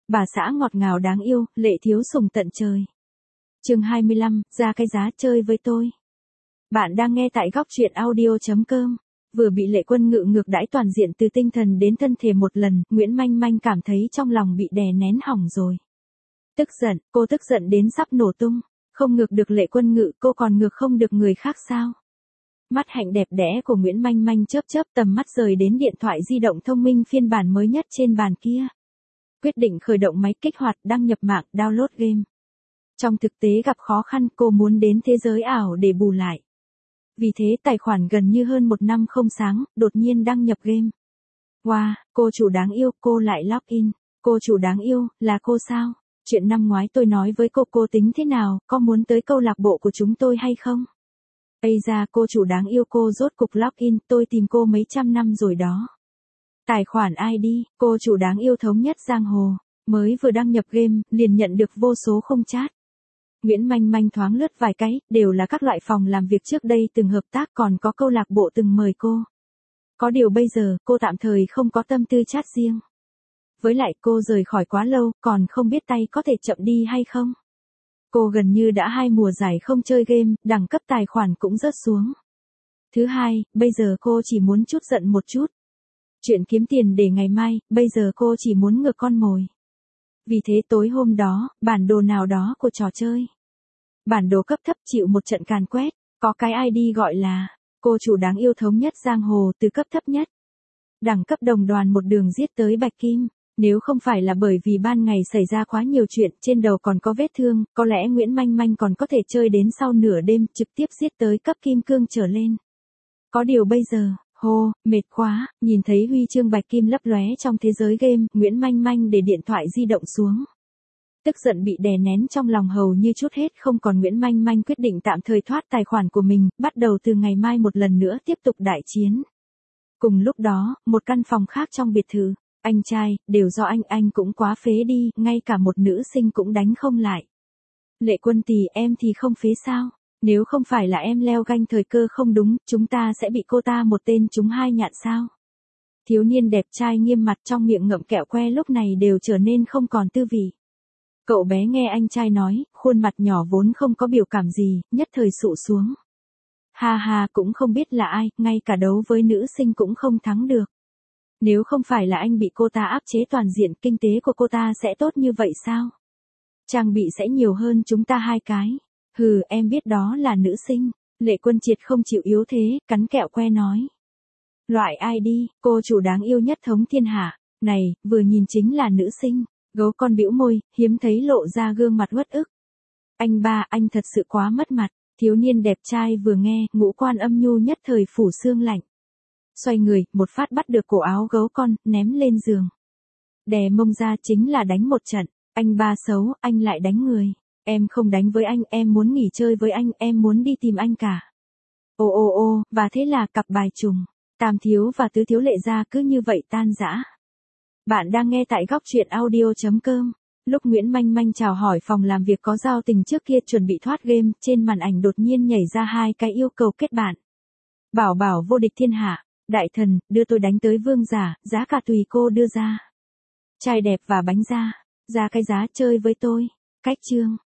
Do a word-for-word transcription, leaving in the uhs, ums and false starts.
Bà xã ngọt ngào đáng yêu, lệ thiếu sủng tận trời. Chương hai mươi lăm, ra cái giá chơi với tôi. Bạn đang nghe tại góc truyện audio chấm com. Vừa bị Lệ Quân Ngự ngược đãi toàn diện từ tinh thần đến thân thể một lần, Nguyễn Manh Manh cảm thấy trong lòng bị đè nén hỏng rồi. Tức giận, cô tức giận đến sắp nổ tung. Không ngược được Lệ Quân Ngự, cô còn ngược không được người khác sao? Mắt hạnh đẹp đẽ của Nguyễn Manh Manh chớp chớp, tầm mắt rời đến điện thoại di động thông minh phiên bản mới nhất trên bàn kia. Quyết định khởi động máy, kích hoạt, đăng nhập mạng, download game. Trong thực tế gặp khó khăn, cô muốn đến thế giới ảo để bù lại. Vì thế tài khoản gần như hơn một năm không sáng, đột nhiên đăng nhập game. Wow, cô chủ đáng yêu, cô lại login. Cô chủ đáng yêu, là cô sao? Chuyện năm ngoái tôi nói với cô, cô tính thế nào, có muốn tới câu lạc bộ của chúng tôi hay không? Ây da, cô chủ đáng yêu, cô rốt cục login, tôi tìm cô mấy trăm năm rồi đó. Tài khoản i đê, cô chủ đáng yêu thống nhất giang hồ, mới vừa đăng nhập game, liền nhận được vô số khung chat. Nguyễn Manh Manh thoáng lướt vài cái, đều là các loại phòng làm việc trước đây từng hợp tác, còn có câu lạc bộ từng mời cô. Có điều bây giờ, cô tạm thời không có tâm tư chat riêng. Với lại cô rời khỏi quá lâu, còn không biết tay có thể chậm đi hay không. Cô gần như đã hai mùa giải không chơi game, đẳng cấp tài khoản cũng rớt xuống. Thứ hai, bây giờ cô chỉ muốn chút giận một chút. Chuyện kiếm tiền để ngày mai, bây giờ cô chỉ muốn ngược con mồi. Vì thế tối hôm đó, bản đồ nào đó của trò chơi. Bản đồ cấp thấp chịu một trận càn quét, có cái i đê gọi là, cô chủ đáng yêu thống nhất giang hồ từ cấp thấp nhất. Đẳng cấp đồng đoàn một đường giết tới bạch kim. Nếu không phải là bởi vì ban ngày xảy ra quá nhiều chuyện, trên đầu còn có vết thương, có lẽ Nguyễn Manh Manh còn có thể chơi đến sau nửa đêm, trực tiếp giết tới cấp kim cương trở lên. Có điều bây giờ, hô, mệt quá, nhìn thấy huy chương bạch kim lấp lóe trong thế giới game, Nguyễn Manh Manh để điện thoại di động xuống. Tức giận bị đè nén trong lòng hầu như chút hết, không còn Nguyễn Manh Manh quyết định tạm thời thoát tài khoản của mình, bắt đầu từ ngày mai một lần nữa tiếp tục đại chiến. Cùng lúc đó, một căn phòng khác trong biệt thự. Anh trai, đều do anh, anh cũng quá phế đi, ngay cả một nữ sinh cũng đánh không lại. Lệ Quân Tì, em thì không phế sao? Nếu không phải là em leo ganh thời cơ không đúng, chúng ta sẽ bị cô ta một tên trúng hai nhạn sao? Thiếu niên đẹp trai nghiêm mặt trong miệng ngậm kẹo que lúc này đều trở nên không còn tư vị. Cậu bé nghe anh trai nói, khuôn mặt nhỏ vốn không có biểu cảm gì, nhất thời sụ xuống. Ha ha, cũng không biết là ai, ngay cả đấu với nữ sinh cũng không thắng được. Nếu không phải là anh bị cô ta áp chế toàn diện, kinh tế của cô ta sẽ tốt như vậy sao? Trang bị sẽ nhiều hơn chúng ta hai cái. Hừ, em biết đó là nữ sinh. Lệ Quân Triệt không chịu yếu thế, cắn kẹo que nói. Loại i đê, cô chủ đáng yêu nhất thống thiên hạ. Này, vừa nhìn chính là nữ sinh. Gấu con bĩu môi, hiếm thấy lộ ra gương mặt uất ức. Anh ba, anh thật sự quá mất mặt. Thiếu niên đẹp trai vừa nghe, ngũ quan âm nhu nhất thời phủ xương lạnh. Xoay người, một phát bắt được cổ áo gấu con, ném lên giường. Đè mông ra chính là đánh một trận. Anh ba xấu, anh lại đánh người. Em không đánh với anh, em muốn nghỉ chơi với anh, em muốn đi tìm anh cả. Ô ô ô, và thế là cặp bài trùng. Tam thiếu và tứ thiếu Lệ gia cứ như vậy tan rã. Bạn đang nghe tại góc truyện audio chấm com. Lúc Nguyễn Manh Manh chào hỏi phòng làm việc có giao tình trước kia chuẩn bị thoát game, trên màn ảnh đột nhiên nhảy ra hai cái yêu cầu kết bạn. Bảo bảo vô địch thiên hạ. Đại thần, đưa tôi đánh tới vương giả, giá cả tùy cô đưa ra. Trai đẹp và bánh da, ra cái giá chơi với tôi. Cách chương.